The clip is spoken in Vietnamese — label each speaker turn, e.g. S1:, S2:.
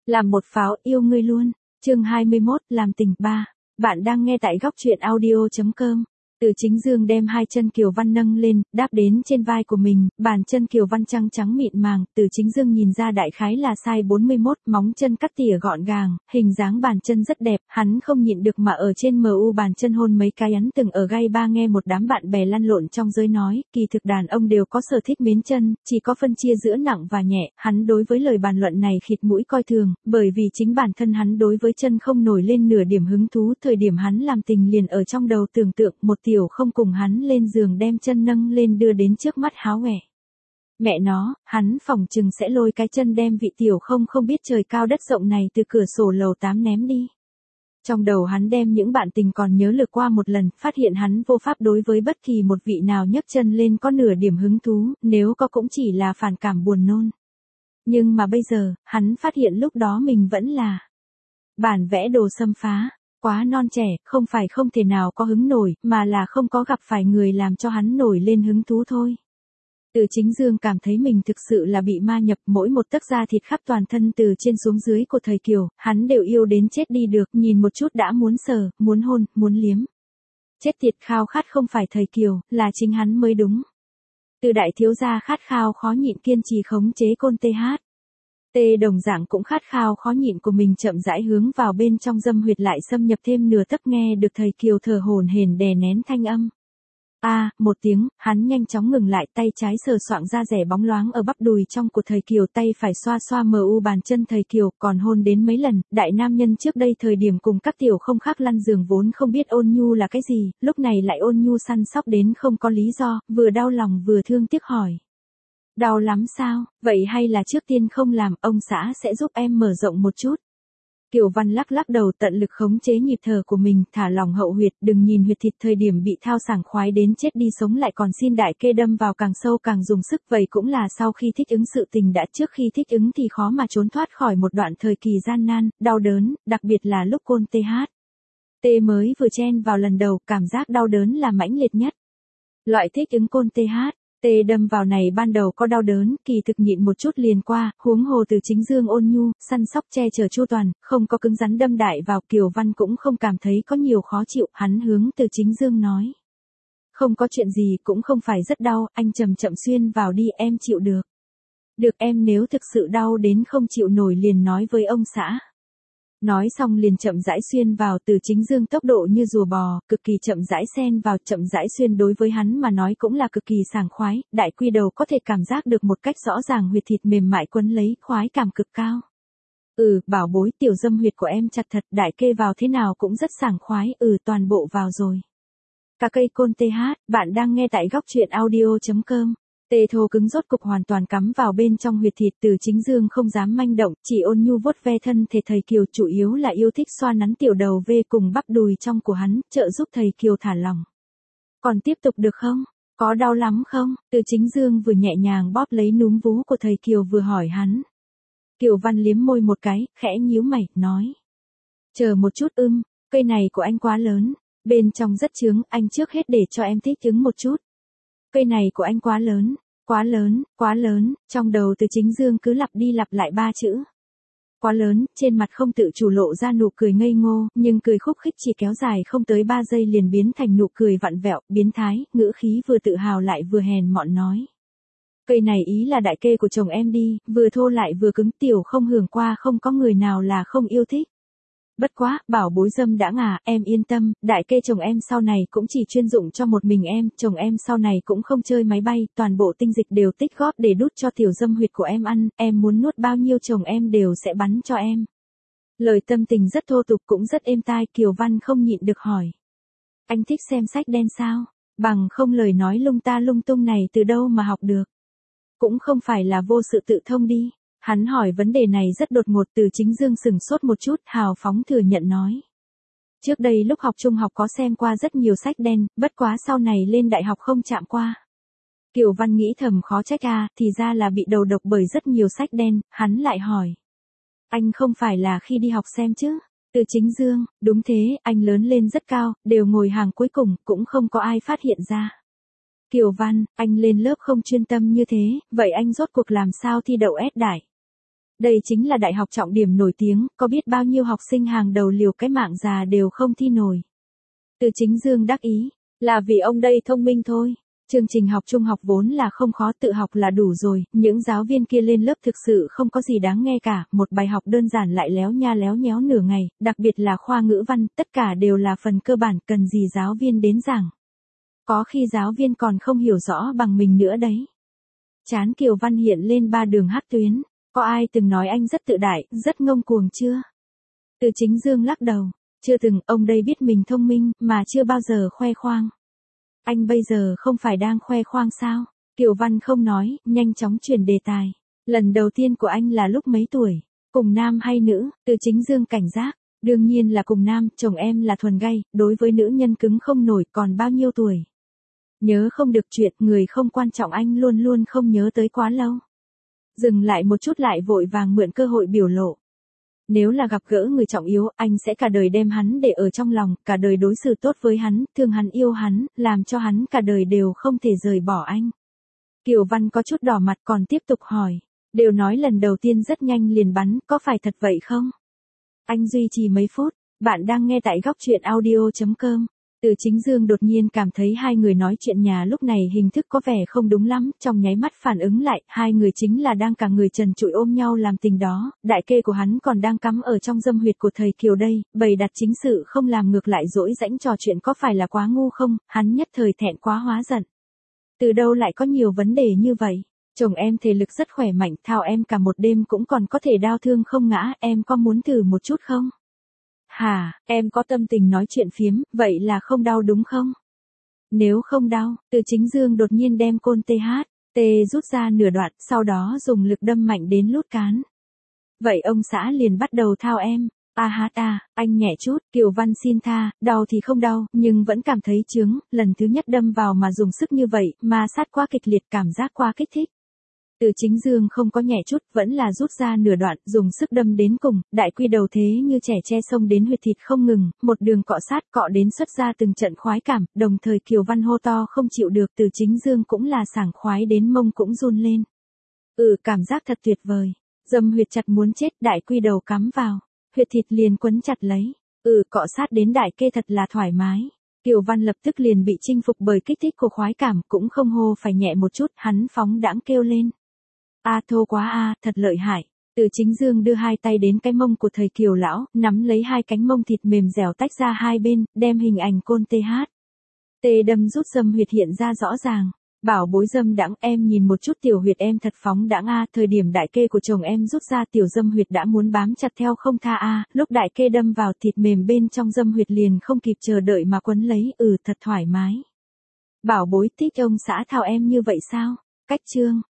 S1: Làm một pháo yêu ngươi luôn. Chương 21, làm tình 3. Bạn đang nghe tại góc truyện audio.com. Từ Chính Dương đem hai chân Kiều Văn nâng lên, đáp đến trên vai của mình, bàn chân Kiều Văn trắng trắng mịn màng, Từ Chính Dương nhìn ra đại khái là size 41, móng chân cắt tỉa gọn gàng, hình dáng bàn chân rất đẹp, hắn không nhịn được mà ở trên MU bàn chân hôn mấy cái ấn từng ở gai ba. Nghe một đám bạn bè lăn lộn trong giới nói, kỳ thực đàn ông đều có sở thích mến chân, chỉ có phân chia giữa nặng và nhẹ, hắn đối với lời bàn luận này khịt mũi coi thường, bởi vì chính bản thân hắn đối với chân không nổi lên nửa điểm hứng thú, thời điểm hắn làm tình liền ở trong đầu tưởng tượng một tiểu không cùng hắn lên giường đem chân nâng lên đưa đến trước mắt háo hẻ. Mẹ nó, hắn phỏng chừng sẽ lôi cái chân đem vị tiểu không biết trời cao đất rộng này từ cửa sổ lầu 8 ném đi. Trong đầu hắn đem những bạn tình còn nhớ lược qua một lần, phát hiện hắn vô pháp đối với bất kỳ một vị nào nhấc chân lên có nửa điểm hứng thú, nếu có cũng chỉ là phản cảm buồn nôn. Nhưng mà bây giờ, hắn phát hiện lúc đó mình vẫn là bản vẽ đồ xâm phá. Quá non trẻ, không phải không thể nào có hứng nổi, mà là không có gặp phải người làm cho hắn nổi lên hứng thú thôi. Từ Chính Dương cảm thấy mình thực sự là bị ma nhập, mỗi một tấc da thịt khắp toàn thân từ trên xuống dưới của thời Kiều, hắn đều yêu đến chết đi được, nhìn một chút đã muốn sờ, muốn hôn, muốn liếm. Chết tiệt, khao khát không phải thời Kiều, là chính hắn mới đúng. Từ đại thiếu gia khát khao khó nhịn kiên trì khống chế côn TH. Tê đồng dạng cũng khát khao khó nhịn của mình chậm rãi hướng vào bên trong dâm huyệt lại xâm nhập thêm nửa tấc, nghe được thời Kiều thở hổn hển đè nén thanh âm. Một tiếng, hắn nhanh chóng ngừng lại, tay trái sờ soạng da rẻ bóng loáng ở bắp đùi trong của thời Kiều, tay phải xoa xoa MU bàn chân thời Kiều, còn hôn đến mấy lần. Đại nam nhân trước đây thời điểm cùng các tiểu không khác lăn giường vốn không biết ôn nhu là cái gì, lúc này lại ôn nhu săn sóc đến không có lý do, vừa đau lòng vừa thương tiếc hỏi. Đau lắm sao, vậy hay là trước tiên không làm, ông xã sẽ giúp em mở rộng một chút. Kiều Văn lắc lắc đầu, tận lực khống chế nhịp thở của mình, thả lỏng hậu huyệt, đừng nhìn huyệt thịt thời điểm bị thao sảng khoái đến chết đi sống lại còn xin đại kê đâm vào càng sâu càng dùng sức, vậy cũng là sau khi thích ứng sự tình đã, trước khi thích ứng thì khó mà trốn thoát khỏi một đoạn thời kỳ gian nan, đau đớn, đặc biệt là lúc côn TH. T mới vừa chen vào lần đầu, cảm giác đau đớn là mãnh liệt nhất. Loại thích ứng côn TH. Tê đâm vào này ban đầu có đau đớn, kỳ thực nhịn một chút liền qua, huống hồ Từ Chính Dương ôn nhu, săn sóc che chở chu toàn, không có cứng rắn đâm đại vào, Kiều Văn cũng không cảm thấy có nhiều khó chịu, hắn hướng Từ Chính Dương nói. Không có chuyện gì, cũng không phải rất đau, anh chậm chậm xuyên vào đi, em chịu được. Được, em nếu thực sự đau đến không chịu nổi liền nói với ông xã. Nói xong liền chậm rãi xuyên vào, Từ Chính Dương tốc độ như rùa bò, cực kỳ chậm rãi xen vào, chậm rãi xuyên đối với hắn mà nói cũng là cực kỳ sảng khoái, đại quy đầu có thể cảm giác được một cách rõ ràng huyệt thịt mềm mại quấn lấy, khoái cảm cực cao. Bảo bối, tiểu dâm huyệt của em chặt thật, đại kê vào thế nào cũng rất sảng khoái, toàn bộ vào rồi. Cả cây côn TH, bạn đang nghe tại góc truyện audio.com. Tê thô cứng rốt cục hoàn toàn cắm vào bên trong huyệt thịt, Từ Chính Dương không dám manh động, chỉ ôn nhu vuốt ve thân thể thời Kiều, chủ yếu là yêu thích xoa nắn tiểu đầu ve cùng bắp đùi trong của hắn, trợ giúp thời Kiều thả lỏng. Còn tiếp tục được không? Có đau lắm không? Từ Chính Dương vừa nhẹ nhàng bóp lấy núm vú của thời Kiều vừa hỏi hắn. Kiều Văn liếm môi một cái, khẽ nhíu mày, nói. Chờ một chút, cây này của anh quá lớn, bên trong rất chướng, anh trước hết để cho em thích ứng một chút. Cây này của anh quá lớn, quá lớn, quá lớn, trong đầu Từ Chính Dương cứ lặp đi lặp lại ba chữ. Quá lớn, trên mặt không tự chủ lộ ra nụ cười ngây ngô, nhưng cười khúc khích chỉ kéo dài không tới 3 giây liền biến thành nụ cười vặn vẹo, biến thái, ngữ khí vừa tự hào lại vừa hèn mọn nói. Cây này ý là đại kê của chồng em đi, vừa thô lại vừa cứng, tiểu không hưởng qua, không có người nào là không yêu thích. Bất quá, bảo bối dâm đã ngà, em yên tâm, đại kê chồng em sau này cũng chỉ chuyên dụng cho một mình em, chồng em sau này cũng không chơi máy bay, toàn bộ tinh dịch đều tích góp để đút cho tiểu dâm huyệt của em ăn, em muốn nuốt bao nhiêu chồng em đều sẽ bắn cho em. Lời tâm tình rất thô tục cũng rất êm tai, Kiều Văn không nhịn được hỏi. Anh thích xem sách đen sao? Bằng không lời nói lung ta lung tung này từ đâu mà học được? Cũng không phải là vô sự tự thông đi. Hắn hỏi vấn đề này rất đột ngột, Từ Chính Dương sừng sốt một chút, hào phóng thừa nhận nói. Trước đây lúc học trung học có xem qua rất nhiều sách đen, bất quá sau này lên đại học không chạm qua. Kiều Văn nghĩ thầm khó trách thì ra là bị đầu độc bởi rất nhiều sách đen, hắn lại hỏi. Anh không phải là khi đi học xem chứ? Từ Chính Dương, đúng thế, anh lớn lên rất cao, đều ngồi hàng cuối cùng, cũng không có ai phát hiện ra. Kiều Văn, anh lên lớp không chuyên tâm như thế, vậy anh rốt cuộc làm sao thi đậu S đại? Đây chính là đại học trọng điểm nổi tiếng, có biết bao nhiêu học sinh hàng đầu liều cái mạng già đều không thi nổi. Từ Chính Dương đắc ý, là vì ông đây thông minh thôi. Chương trình học trung học vốn là không khó, tự học là đủ rồi, những giáo viên kia lên lớp thực sự không có gì đáng nghe cả, một bài học đơn giản lại léo nha léo nhéo nửa ngày, đặc biệt là khoa ngữ văn, tất cả đều là phần cơ bản, cần gì giáo viên đến giảng. Có khi giáo viên còn không hiểu rõ bằng mình nữa đấy. Trán Kiều Văn hiện lên 3 đường hắc tuyến, có ai từng nói anh rất tự đại, rất ngông cuồng chưa? Từ Chính Dương lắc đầu, chưa từng, ông đây biết mình thông minh, mà chưa bao giờ khoe khoang. Anh bây giờ không phải đang khoe khoang sao? Kiều Văn không nói, nhanh chóng chuyển đề tài. Lần đầu tiên của anh là lúc mấy tuổi? Cùng nam hay nữ? Từ Chính Dương cảnh giác. Đương nhiên là cùng nam, chồng em là thuần gay, đối với nữ nhân cứng không nổi, còn bao nhiêu tuổi? Nhớ không được chuyện, người không quan trọng anh luôn luôn không nhớ tới quá lâu. Dừng lại một chút lại vội vàng mượn cơ hội biểu lộ. Nếu là gặp gỡ người trọng yếu, anh sẽ cả đời đem hắn để ở trong lòng, cả đời đối xử tốt với hắn, thương hắn yêu hắn, làm cho hắn cả đời đều không thể rời bỏ anh. Kiều Văn có chút đỏ mặt còn tiếp tục hỏi. Đều nói lần đầu tiên rất nhanh liền bắn, có phải thật vậy không? Anh duy trì mấy phút, bạn đang nghe tại góc truyện audio.com. Từ Chính Dương đột nhiên cảm thấy hai người nói chuyện nhà lúc này hình thức có vẻ không đúng lắm, trong nháy mắt phản ứng lại, hai người chính là đang cả người trần trụi ôm nhau làm tình đó, đại kê của hắn còn đang cắm ở trong dâm huyệt của thầy Kiều đây, bày đặt chính sự không làm ngược lại dỗi rãnh trò chuyện có phải là quá ngu không, hắn nhất thời thẹn quá hóa giận. Từ đâu lại có nhiều vấn đề như vậy? Chồng em thể lực rất khỏe mạnh, thao em cả một đêm cũng còn có thể đau thương không ngã, em có muốn thử một chút không? Hả, em có tâm tình nói chuyện phiếm, vậy là không đau đúng không? Nếu không đau, Từ Chính Dương đột nhiên đem côn THT rút ra nửa đoạn, sau đó dùng lực đâm mạnh đến lút cán. Vậy ông xã liền bắt đầu thao em. Anh nhẹ chút, Kiều Văn xin tha, đau thì không đau, nhưng vẫn cảm thấy chướng, lần thứ nhất đâm vào mà dùng sức như vậy, ma sát quá kịch liệt, cảm giác quá kích thích. Từ Chính Dương không có nhẹ chút, vẫn là rút ra nửa đoạn, dùng sức đâm đến cùng, đại quy đầu thế như trẻ tre xông đến huyệt thịt không ngừng, một đường cọ sát cọ đến xuất ra từng trận khoái cảm, đồng thời Kiều Văn hô to không chịu được, Từ Chính Dương cũng là sảng khoái đến mông cũng run lên. Cảm giác thật tuyệt vời. Dâm huyệt chặt muốn chết, đại quy đầu cắm vào, huyệt thịt liền quấn chặt lấy. Cọ sát đến đại kê thật là thoải mái. Kiều Văn lập tức liền bị chinh phục bởi kích thích của khoái cảm, cũng không hô phải nhẹ một chút, hắn phóng đãng kêu lên. Thô quá thật lợi hại. Từ Chính Dương đưa hai tay đến cái mông của thầy Kiều lão, nắm lấy hai cánh mông thịt mềm dẻo tách ra hai bên, đem hình ảnh côn THT đâm rút dâm huyệt hiện ra rõ ràng. Bảo bối dâm đãng, em nhìn một chút tiểu huyệt em thật phóng đãng thời điểm đại kê của chồng em rút ra tiểu dâm huyệt đã muốn bám chặt theo không tha lúc đại kê đâm vào thịt mềm bên trong dâm huyệt liền không kịp chờ đợi mà quấn lấy, thật thoải mái. Bảo bối thích ông xã thao em như vậy sao? Cách chương